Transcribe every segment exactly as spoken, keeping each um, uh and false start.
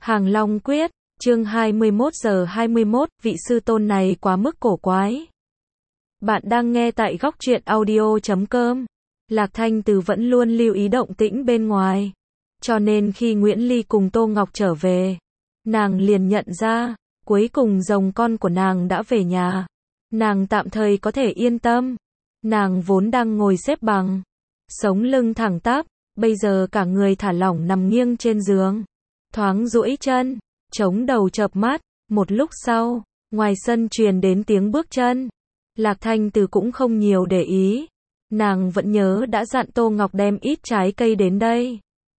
Hàng Long Quyết, chương hai mươi mốt giờ hai mươi mốt, vị sư tôn này quá mức cổ quái. Bạn đang nghe tại góc truyện audio chấm com. Lạc Thanh Từ vẫn luôn lưu ý động tĩnh bên ngoài. Cho nên khi Nguyễn Ly cùng Tô Ngọc trở về, nàng liền nhận ra, cuối cùng rồng con của nàng đã về nhà. Nàng tạm thời có thể yên tâm. Nàng vốn đang ngồi xếp bằng, sống lưng thẳng tắp, bây giờ cả người thả lỏng nằm nghiêng trên giường. Thoáng duỗi chân, chống đầu chợp mắt, một lúc sau, ngoài sân truyền đến tiếng bước chân. Lạc Thanh Từ cũng không nhiều để ý. Nàng vẫn nhớ đã dặn Tô Ngọc đem ít trái cây đến đây.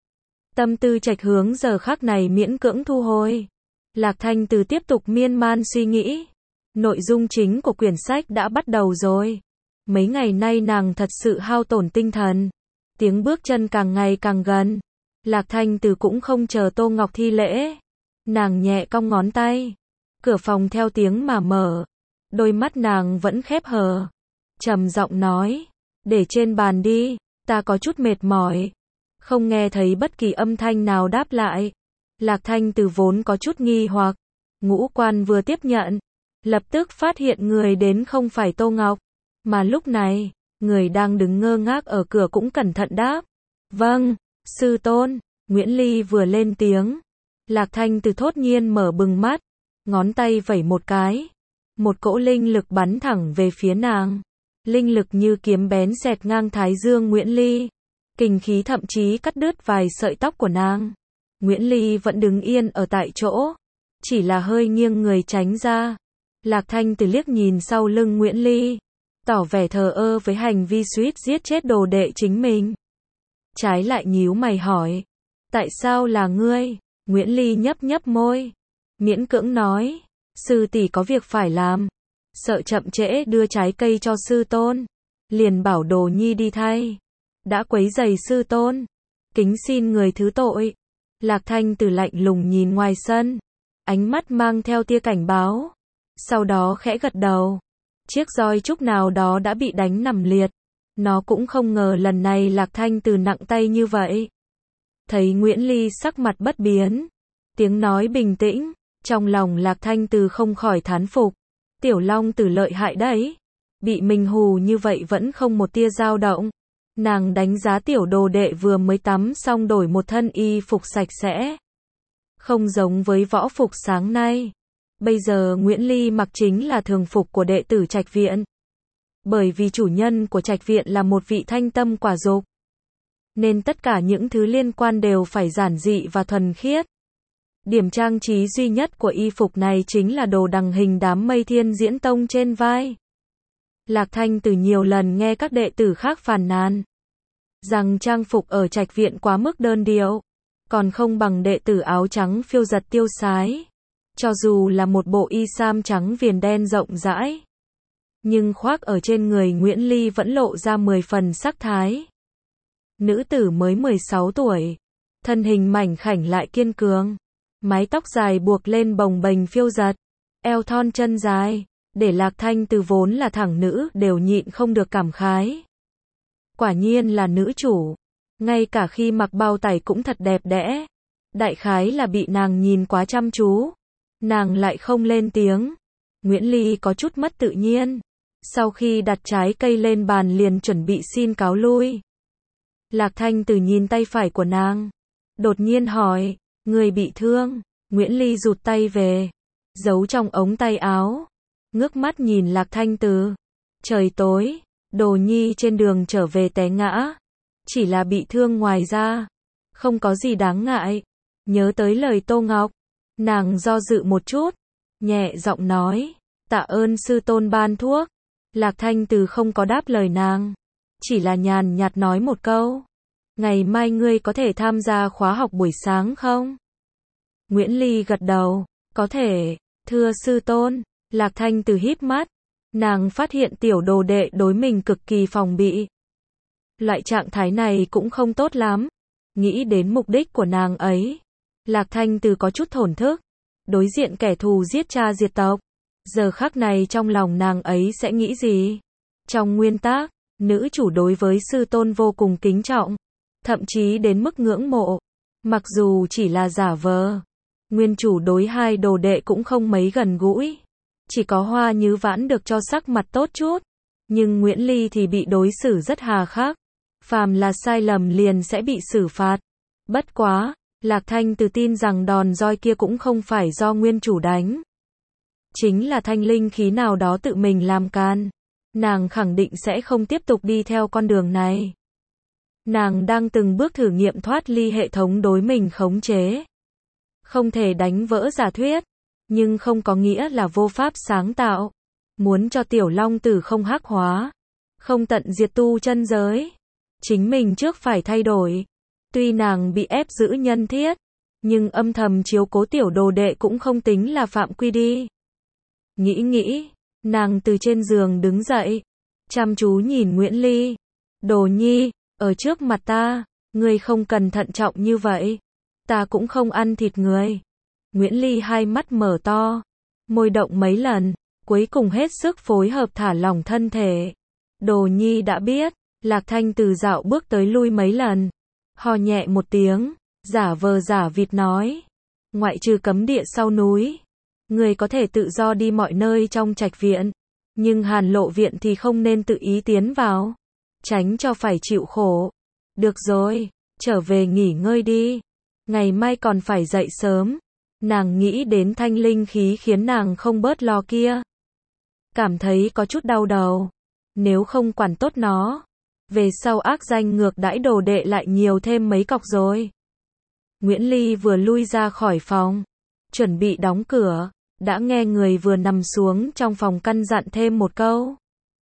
Tâm tư trạch hướng giờ khắc này miễn cưỡng thu hồi. Lạc Thanh Từ tiếp tục miên man suy nghĩ. Nội dung chính của quyển sách đã bắt đầu rồi. Mấy ngày nay nàng thật sự hao tổn tinh thần. Tiếng bước chân càng ngày càng gần. Lạc Thanh Từ cũng không chờ Tô Ngọc thi lễ. Nàng nhẹ cong ngón tay. Cửa phòng theo tiếng mà mở. Đôi mắt nàng vẫn khép hờ. Trầm giọng nói. Để trên bàn đi, ta có chút mệt mỏi. Không nghe thấy bất kỳ âm thanh nào đáp lại. Lạc Thanh Từ vốn có chút nghi hoặc. Ngũ quan vừa tiếp nhận. Lập tức phát hiện người đến không phải Tô Ngọc. Mà lúc này, người đang đứng ngơ ngác ở cửa cũng cẩn thận đáp. Vâng, sư tôn. Nguyễn Ly vừa lên tiếng. Lạc Thanh Từ thốt nhiên mở bừng mắt. Ngón tay vẩy một cái. Một cỗ linh lực bắn thẳng về phía nàng. Linh lực như kiếm bén xẹt ngang thái dương Nguyễn Ly. Kình khí thậm chí cắt đứt vài sợi tóc của nàng. Nguyễn Ly vẫn đứng yên ở tại chỗ. Chỉ là hơi nghiêng người tránh ra. Lạc Thanh Từ liếc nhìn sau lưng Nguyễn Ly. Tỏ vẻ thờ ơ với hành vi suýt giết chết đồ đệ chính mình. Trái lại nhíu mày hỏi. Tại sao là ngươi? Nguyễn Ly nhấp nhấp môi. Miễn cưỡng nói. Sư tỷ có việc phải làm. Sợ chậm trễ đưa trái cây cho sư tôn. Liền bảo Đồ Nhi đi thay. Đã quấy rầy sư tôn. Kính xin người thứ tội. Lạc Thanh Từ lạnh lùng nhìn ngoài sân. Ánh mắt mang theo tia cảnh báo. Sau đó khẽ gật đầu. Chiếc roi trúc nào đó đã bị đánh nằm liệt. Nó cũng không ngờ lần này Lạc Thanh Từ nặng tay như vậy. Thấy Nguyễn Ly sắc mặt bất biến. Tiếng nói bình tĩnh. Trong lòng Lạc Thanh Từ không khỏi thán phục. Tiểu Long Tử lợi hại đấy. Bị mình hù như vậy vẫn không một tia dao động. Nàng đánh giá tiểu đồ đệ vừa mới tắm xong đổi một thân y phục sạch sẽ. Không giống với võ phục sáng nay. Bây giờ Nguyễn Ly mặc chính là thường phục của đệ tử Trạch Viện. Bởi vì chủ nhân của Trạch Viện là một vị thanh tâm quả dục. Nên tất cả những thứ liên quan đều phải giản dị và thuần khiết. Điểm trang trí duy nhất của y phục này chính là đồ đằng hình đám mây Thiên Diễn Tông trên vai. Lạc Thanh Từ nhiều lần nghe các đệ tử khác phàn nàn rằng trang phục ở Trạch Viện quá mức đơn điệu, còn không bằng đệ tử áo trắng phiêu giật tiêu sái. Cho dù là một bộ y sam trắng viền đen rộng rãi, nhưng khoác ở trên người Nguyễn Ly vẫn lộ ra mười phần sắc thái. Nữ tử mới mười sáu tuổi, thân hình mảnh khảnh lại kiên cường. Mái tóc dài buộc lên bồng bềnh phiêu giật, eo thon chân dài, để Lạc Thanh Từ vốn là thẳng nữ đều nhịn không được cảm khái. Quả nhiên là nữ chủ, ngay cả khi mặc bao tải cũng thật đẹp đẽ. Đại khái là bị nàng nhìn quá chăm chú, nàng lại không lên tiếng. Nguyễn Ly có chút mất tự nhiên, sau khi đặt trái cây lên bàn liền chuẩn bị xin cáo lui. Lạc Thanh Từ nhìn tay phải của nàng, đột nhiên hỏi. Người bị thương. Nguyễn Ly rụt tay về, giấu trong ống tay áo, ngước mắt nhìn Lạc Thanh Từ. Trời tối, Đồ Nhi trên đường trở về té ngã, chỉ là bị thương ngoài ra, không có gì đáng ngại. Nhớ tới lời Tô Ngọc, nàng do dự một chút, nhẹ giọng nói, tạ ơn sư tôn ban thuốc. Lạc Thanh Từ không có đáp lời nàng, chỉ là nhàn nhạt nói một câu. Ngày mai ngươi có thể tham gia khóa học buổi sáng không? Nguyễn Ly gật đầu, có thể, thưa sư tôn. Lạc Thanh Từ híp mắt, nàng phát hiện tiểu đồ đệ đối mình cực kỳ phòng bị. Loại trạng thái này cũng không tốt lắm. Nghĩ đến mục đích của nàng ấy, Lạc Thanh Từ có chút thổn thức. Đối diện kẻ thù giết cha diệt tộc, giờ khắc này trong lòng nàng ấy sẽ nghĩ gì? Trong nguyên tắc, nữ chủ đối với sư tôn vô cùng kính trọng, thậm chí đến mức ngưỡng mộ. Mặc dù chỉ là giả vờ, Nguyên chủ đối hai đồ đệ cũng không mấy gần gũi. Chỉ có Hoa Như Vãn được cho sắc mặt tốt chút. Nhưng Nguyễn Ly thì bị đối xử rất hà khắc. Phàm là sai lầm liền sẽ bị xử phạt. Bất quá, Lạc Thanh Từ tin rằng đòn roi kia cũng không phải do nguyên chủ đánh. Chính là thanh linh khí nào đó tự mình làm can. Nàng khẳng định sẽ không tiếp tục đi theo con đường này. Nàng đang từng bước thử nghiệm thoát ly hệ thống đối mình khống chế. Không thể đánh vỡ giả thuyết, nhưng không có nghĩa là vô pháp sáng tạo. Muốn cho tiểu long tử không hắc hóa, không tận diệt tu chân giới, chính mình trước phải thay đổi. Tuy nàng bị ép giữ nhân thiết, nhưng âm thầm chiếu cố tiểu đồ đệ cũng không tính là phạm quy đi. Nghĩ nghĩ, nàng từ trên giường đứng dậy, chăm chú nhìn Nguyễn Ly. Đồ nhi, ở trước mặt ta, ngươi không cần thận trọng như vậy. Ta cũng không ăn thịt người. Nguyễn Ly hai mắt mở to, môi động mấy lần, cuối cùng hết sức phối hợp thả lỏng thân thể. Đồ nhi đã biết. Lạc Thanh Từ dạo bước tới lui mấy lần, ho nhẹ một tiếng, giả vờ giả vịt nói. Ngoại trừ cấm địa sau núi, người có thể tự do đi mọi nơi trong trạch viện, nhưng Hàn Lộ viện thì không nên tự ý tiến vào, tránh cho phải chịu khổ. Được rồi, trở về nghỉ ngơi đi, ngày mai còn phải dậy sớm. Nàng nghĩ đến thanh linh khí khiến nàng không bớt lo kia. Cảm thấy có chút đau đầu, nếu không quản tốt nó, về sau ác danh ngược đãi đồ đệ lại nhiều thêm mấy cọc rồi. Nguyễn Ly vừa lui ra khỏi phòng, chuẩn bị đóng cửa, đã nghe người vừa nằm xuống trong phòng căn dặn thêm một câu.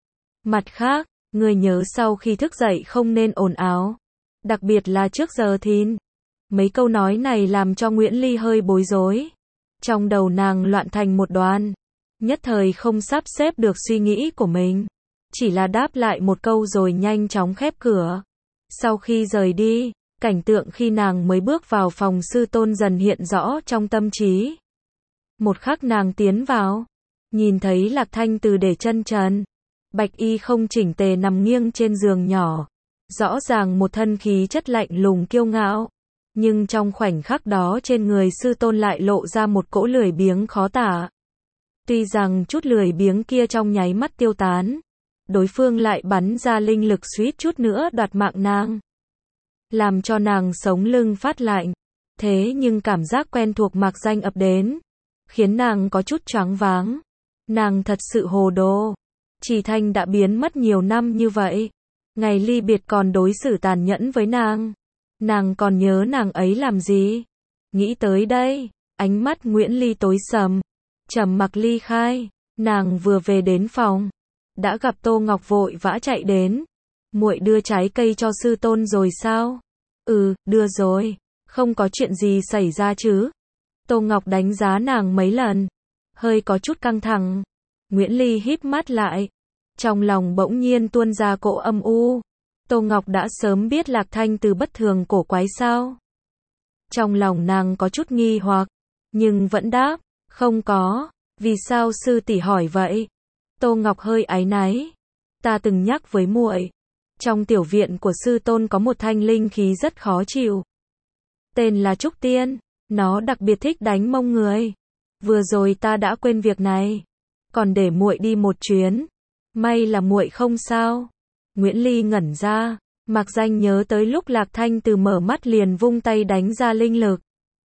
Mặt khác, người nhớ sau khi thức dậy không nên ồn ào, đặc biệt là trước giờ thìn. Mấy câu nói này làm cho Nguyễn Ly hơi bối rối. Trong đầu nàng loạn thành một đoàn, nhất thời không sắp xếp được suy nghĩ của mình. Chỉ là đáp lại một câu rồi nhanh chóng khép cửa. Sau khi rời đi, cảnh tượng khi nàng mới bước vào phòng sư tôn dần hiện rõ trong tâm trí. Một khắc nàng tiến vào, nhìn thấy Lạc Thanh Từ để chân trần, bạch y không chỉnh tề nằm nghiêng trên giường nhỏ. Rõ ràng một thân khí chất lạnh lùng kiêu ngạo. Nhưng trong khoảnh khắc đó trên người sư tôn lại lộ ra một cỗ lười biếng khó tả. Tuy rằng chút lười biếng kia trong nháy mắt tiêu tán, đối phương lại bắn ra linh lực suýt chút nữa đoạt mạng nàng, làm cho nàng sống lưng phát lạnh. Thế nhưng cảm giác quen thuộc mạc danh ập đến, khiến nàng có chút choáng váng. Nàng thật sự hồ đồ. Chỉ Thanh đã biến mất nhiều năm như vậy, ngày ly biệt còn đối xử tàn nhẫn với nàng. Nàng còn nhớ nàng ấy làm gì? Nghĩ tới đây, ánh mắt Nguyễn Ly tối sầm, trầm mặc ly khai. Nàng vừa về đến phòng, đã gặp Tô Ngọc vội vã chạy đến. Muội đưa trái cây cho sư tôn rồi sao? Ừ, đưa rồi. Không có chuyện gì xảy ra chứ? Tô Ngọc đánh giá nàng mấy lần, hơi có chút căng thẳng. Nguyễn Ly híp mắt lại, trong lòng bỗng nhiên tuôn ra cỗ âm u. Tô Ngọc đã sớm biết Lạc Thanh Từ bất thường cổ quái sao? Trong lòng nàng có chút nghi hoặc, nhưng vẫn đáp, không có. Vì sao sư tỷ hỏi vậy? Tô Ngọc hơi áy náy. Ta từng nhắc với muội, trong tiểu viện của sư tôn có một thanh linh khí rất khó chịu. Tên là Trúc Tiên, nó đặc biệt thích đánh mông người. Vừa rồi ta đã quên việc này, còn để muội đi một chuyến. May là muội không sao. Nguyễn Ly ngẩn ra, mặc danh nhớ tới lúc Lạc Thanh Từ mở mắt liền vung tay đánh ra linh lực.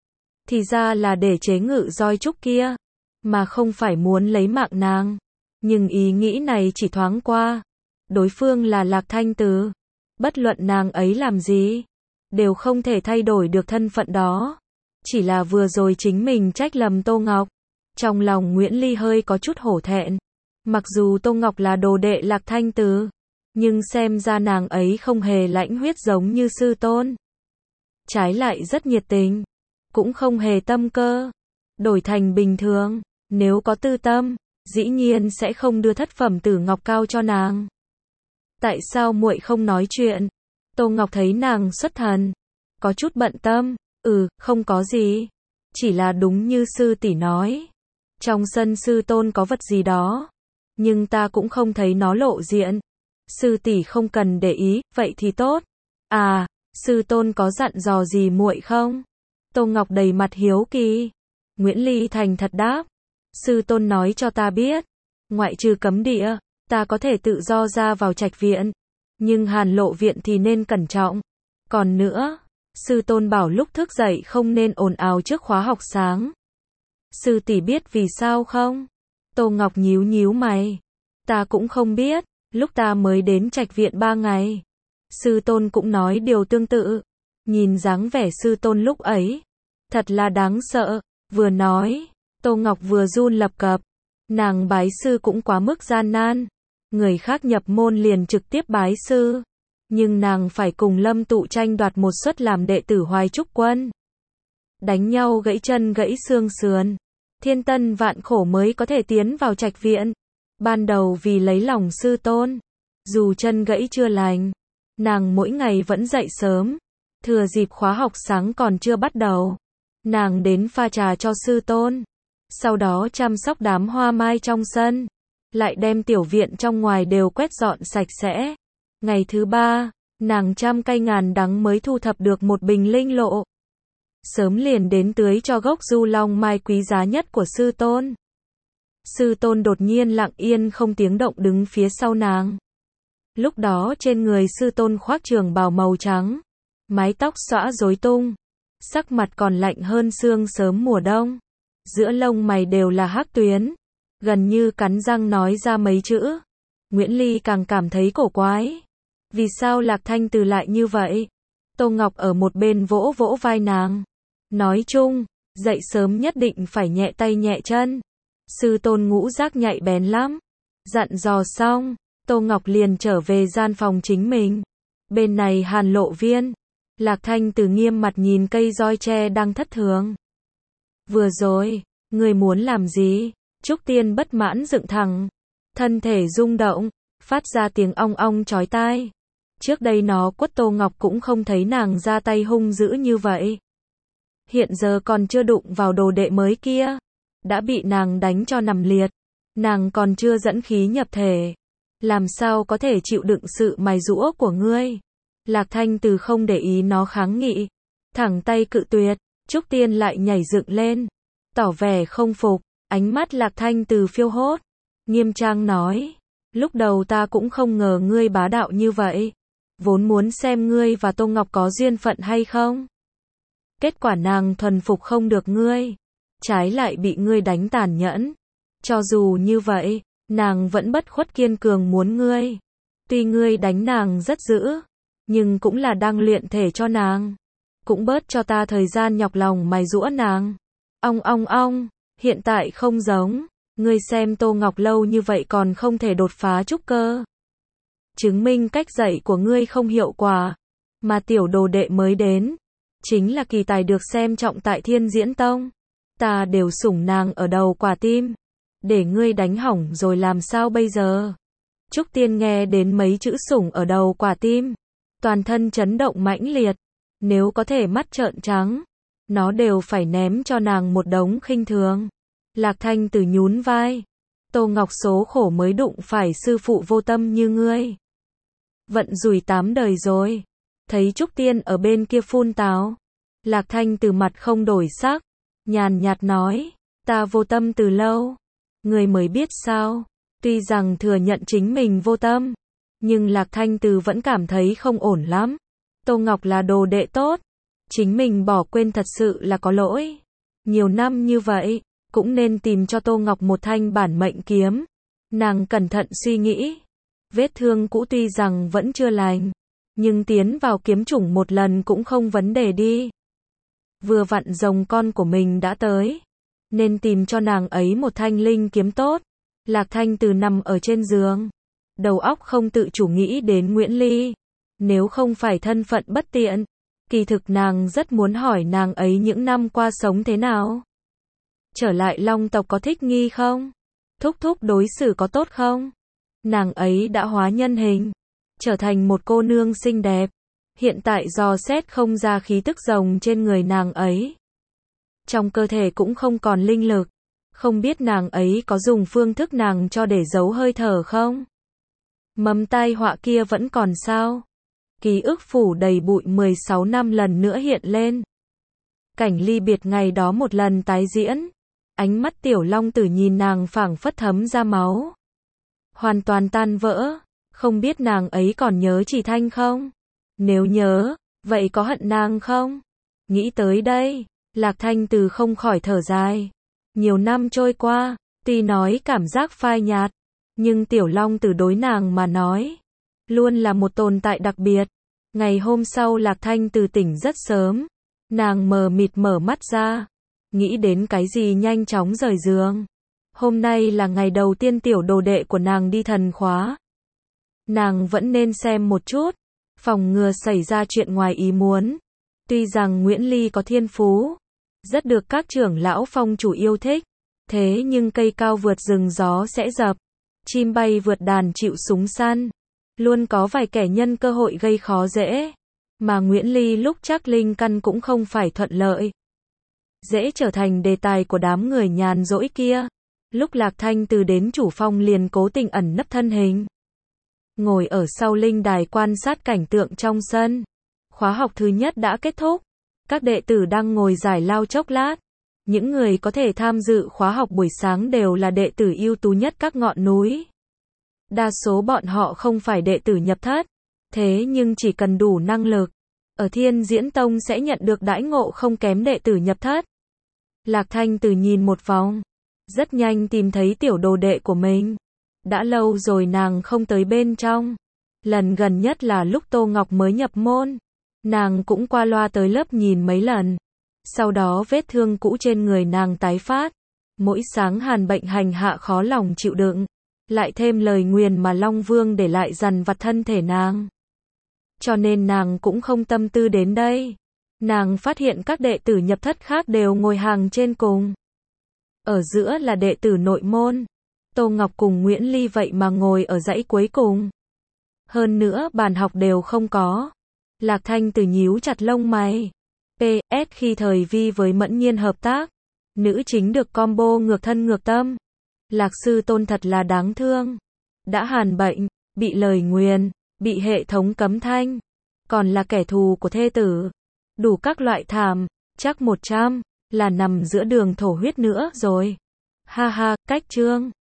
Thì ra là để chế ngự roi trúc kia, mà không phải muốn lấy mạng nàng. Nhưng ý nghĩ này chỉ thoáng qua. Đối phương là Lạc Thanh Từ. Bất luận nàng ấy làm gì, đều không thể thay đổi được thân phận đó. Chỉ là vừa rồi chính mình trách lầm Tô Ngọc. Trong lòng Nguyễn Ly hơi có chút hổ thẹn. Mặc dù Tô Ngọc là đồ đệ Lạc Thanh Từ, nhưng xem ra nàng ấy không hề lãnh huyết giống như sư tôn. Trái lại rất nhiệt tình, cũng không hề tâm cơ. Đổi thành bình thường, nếu có tư tâm, dĩ nhiên sẽ không đưa thất phẩm tử ngọc cao cho nàng. Tại sao muội không nói chuyện? Tô Ngọc thấy nàng xuất thần, có chút bận tâm. Ừ, không có gì. Chỉ là đúng như sư tỷ nói, trong sân sư tôn có vật gì đó, nhưng ta cũng không thấy nó lộ diện. Sư tỷ không cần để ý, vậy thì tốt. À, sư tôn có dặn dò gì muội không? Tô Ngọc đầy mặt hiếu kỳ. Nguyễn Ly thành thật đáp. Sư tôn nói cho ta biết, ngoại trừ cấm địa, ta có thể tự do ra vào trạch viện. Nhưng Hàn Lộ viện thì nên cẩn trọng. Còn nữa, sư tôn bảo lúc thức dậy không nên ồn ào trước khóa học sáng. Sư tỷ biết vì sao không? Tô Ngọc nhíu nhíu mày. Ta cũng không biết, lúc ta mới đến trạch viện ba ngày. Sư tôn cũng nói điều tương tự. Nhìn dáng vẻ sư tôn lúc ấy, thật là đáng sợ. Vừa nói, Tô Ngọc vừa run lập cập. Nàng bái sư cũng quá mức gian nan. Người khác nhập môn liền trực tiếp bái sư. Nhưng nàng phải cùng Lâm Tụ tranh đoạt một suất làm đệ tử Hoài Trúc Quân. Đánh nhau gãy chân gãy xương sườn. Thiên tân vạn khổ mới có thể tiến vào trạch viện. Ban đầu vì lấy lòng sư tôn. Dù chân gãy chưa lành, nàng mỗi ngày vẫn dậy sớm. Thừa dịp khóa học sáng còn chưa bắt đầu, nàng đến pha trà cho sư tôn. Sau đó chăm sóc đám hoa mai trong sân. Lại đem tiểu viện trong ngoài đều quét dọn sạch sẽ. Ngày thứ ba, nàng trăm cây ngàn đắng mới thu thập được một bình linh lộ. Sớm liền đến tưới cho gốc du long mai quý giá nhất của sư tôn. Sư tôn đột nhiên lặng yên không tiếng động đứng phía sau nàng. Lúc đó trên người sư tôn khoác trường bào màu trắng, mái tóc xõa rối tung, sắc mặt còn lạnh hơn sương sớm mùa đông. Giữa lông mày đều là hắc tuyến, gần như cắn răng nói ra mấy chữ. Nguyễn Ly càng cảm thấy cổ quái. Vì sao Lạc Thanh Từ lại như vậy? Tô Ngọc ở một bên vỗ vỗ vai nàng. Nói chung, dậy sớm nhất định phải nhẹ tay nhẹ chân. Sư tôn ngũ giác nhạy bén lắm. Dặn dò xong, Tô Ngọc liền trở về gian phòng chính mình. Bên này Hàn Lộ viên, Lạc Thanh Từ nghiêm mặt nhìn cây roi tre đang thất thường. Vừa rồi, người muốn làm gì? Trúc Tiên bất mãn dựng thẳng, thân thể rung động, phát ra tiếng ong ong chói tai. Trước đây nó quất Tô Ngọc cũng không thấy nàng ra tay hung dữ như vậy. Hiện giờ còn chưa đụng vào đồ đệ mới kia, đã bị nàng đánh cho nằm liệt. Nàng còn chưa dẫn khí nhập thể, làm sao có thể chịu đựng sự mài giũa của ngươi? Lạc Thanh Từ không để ý nó kháng nghị, thẳng tay cự tuyệt. Trúc Tiên lại nhảy dựng lên, tỏ vẻ không phục. Ánh mắt Lạc Thanh Từ phiêu hốt, nghiêm trang nói, lúc đầu ta cũng không ngờ ngươi bá đạo như vậy. Vốn muốn xem ngươi và Tô Ngọc có duyên phận hay không. Kết quả nàng thuần phục không được ngươi, trái lại bị ngươi đánh tàn nhẫn. Cho dù như vậy, nàng vẫn bất khuất kiên cường muốn ngươi. Tuy ngươi đánh nàng rất dữ, nhưng cũng là đang luyện thể cho nàng. Cũng bớt cho ta thời gian nhọc lòng mài giũa nàng. Ong ong ong, hiện tại không giống. Ngươi xem Tô Ngọc lâu như vậy còn không thể đột phá trúc cơ. Chứng minh cách dạy của ngươi không hiệu quả. Mà tiểu đồ đệ mới đến, chính là kỳ tài được xem trọng tại Thiên Diễn Tông. Ta đều sủng nàng ở đầu quả tim. Để ngươi đánh hỏng rồi làm sao bây giờ? Trúc Tiên nghe đến mấy chữ sủng ở đầu quả tim, toàn thân chấn động mãnh liệt. Nếu có thể mắt trợn trắng, nó đều phải ném cho nàng một đống khinh thường. Lạc Thanh Từ nhún vai. Tô Ngọc số khổ mới đụng phải sư phụ vô tâm như ngươi. Vận rủi tám đời rồi. Thấy Trúc Tiên ở bên kia phun táo, Lạc Thanh Từ mặt không đổi sắc, nhàn nhạt nói, ta vô tâm từ lâu. Người mới biết sao? Tuy rằng thừa nhận chính mình vô tâm, nhưng Lạc Thanh Từ vẫn cảm thấy không ổn lắm. Tô Ngọc là đồ đệ tốt, chính mình bỏ quên thật sự là có lỗi. Nhiều năm như vậy, cũng nên tìm cho Tô Ngọc một thanh bản mệnh kiếm. Nàng cẩn thận suy nghĩ, vết thương cũ tuy rằng vẫn chưa lành, nhưng tiến vào kiếm chủng một lần cũng không vấn đề đi. Vừa vặn rồng con của mình đã tới, nên tìm cho nàng ấy một thanh linh kiếm tốt. Lạc Thanh Từ nằm ở trên giường, đầu óc không tự chủ nghĩ đến Nguyễn Ly. Nếu không phải thân phận bất tiện, kỳ thực nàng rất muốn hỏi nàng ấy những năm qua sống thế nào. Trở lại Long tộc có thích nghi không? Thúc thúc đối xử có tốt không? Nàng ấy đã hóa nhân hình, trở thành một cô nương xinh đẹp. Hiện tại dò xét không ra khí tức rồng trên người nàng ấy. Trong cơ thể cũng không còn linh lực. Không biết nàng ấy có dùng phương thức nàng cho để giấu hơi thở không? Mầm tai họa kia vẫn còn sao? Ký ức phủ đầy bụi mười sáu năm lần nữa hiện lên. Cảnh ly biệt ngày đó một lần tái diễn. Ánh mắt Tiểu Long Tử nhìn nàng phảng phất thấm ra máu. Hoàn toàn tan vỡ. Không biết nàng ấy còn nhớ Chỉ Thanh không? Nếu nhớ, vậy có hận nàng không? Nghĩ tới đây, Lạc Thanh Từ không khỏi thở dài. Nhiều năm trôi qua, tuy nói cảm giác phai nhạt, nhưng Tiểu Long Tử đối nàng mà nói, luôn là một tồn tại đặc biệt. Ngày hôm sau Lạc Thanh Từ tỉnh rất sớm. Nàng mờ mịt mở mắt ra. Nghĩ đến cái gì nhanh chóng rời giường. Hôm nay là ngày đầu tiên tiểu đồ đệ của nàng đi thần khóa. Nàng vẫn nên xem một chút, phòng ngừa xảy ra chuyện ngoài ý muốn. Tuy rằng Nguyễn Ly có thiên phú, rất được các trưởng lão phong chủ yêu thích, thế nhưng cây cao vượt rừng gió sẽ dập, chim bay vượt đàn chịu súng săn, luôn có vài kẻ nhân cơ hội gây khó dễ, mà Nguyễn Ly lúc chắc linh căn cũng không phải thuận lợi, dễ trở thành đề tài của đám người nhàn rỗi kia. Lúc Lạc Thanh Từ đến chủ phong liền cố tình ẩn nấp thân hình, ngồi ở sau linh đài quan sát cảnh tượng trong sân. Khóa học thứ nhất đã kết thúc, các đệ tử đang ngồi giải lao chốc lát. Những người có thể tham dự khóa học buổi sáng đều là đệ tử ưu tú nhất các ngọn núi. Đa số bọn họ không phải đệ tử nhập thất, thế nhưng chỉ cần đủ năng lực, ở Thiên Diễn Tông sẽ nhận được đãi ngộ không kém đệ tử nhập thất. Lạc Thanh Từ nhìn một vòng, rất nhanh tìm thấy tiểu đồ đệ của mình. Đã lâu rồi nàng không tới bên trong. Lần gần nhất là lúc Tô Ngọc mới nhập môn. Nàng cũng qua loa tới lớp nhìn mấy lần. Sau đó vết thương cũ trên người nàng tái phát. Mỗi sáng hàn bệnh hành hạ khó lòng chịu đựng. Lại thêm lời nguyền mà Long Vương để lại dằn vặt thân thể nàng. Cho nên nàng cũng không tâm tư đến đây. Nàng phát hiện các đệ tử nhập thất khác đều ngồi hàng trên cùng. Ở giữa là đệ tử nội môn. Tô Ngọc cùng Nguyễn Ly vậy mà ngồi ở dãy cuối cùng. Hơn nữa bàn học đều không có. Lạc Thanh Từ nhíu chặt lông mày. pê ét khi thời Vi với Mẫn Nhiên hợp tác, nữ chính được combo ngược thân ngược tâm. Lạc sư tôn thật là đáng thương. Đã hàn bệnh, bị lời nguyền, bị hệ thống cấm thanh, còn là kẻ thù của thê tử. Đủ các loại thảm, chắc một trăm là nằm giữa đường thổ huyết nữa rồi. Ha ha, cách chương.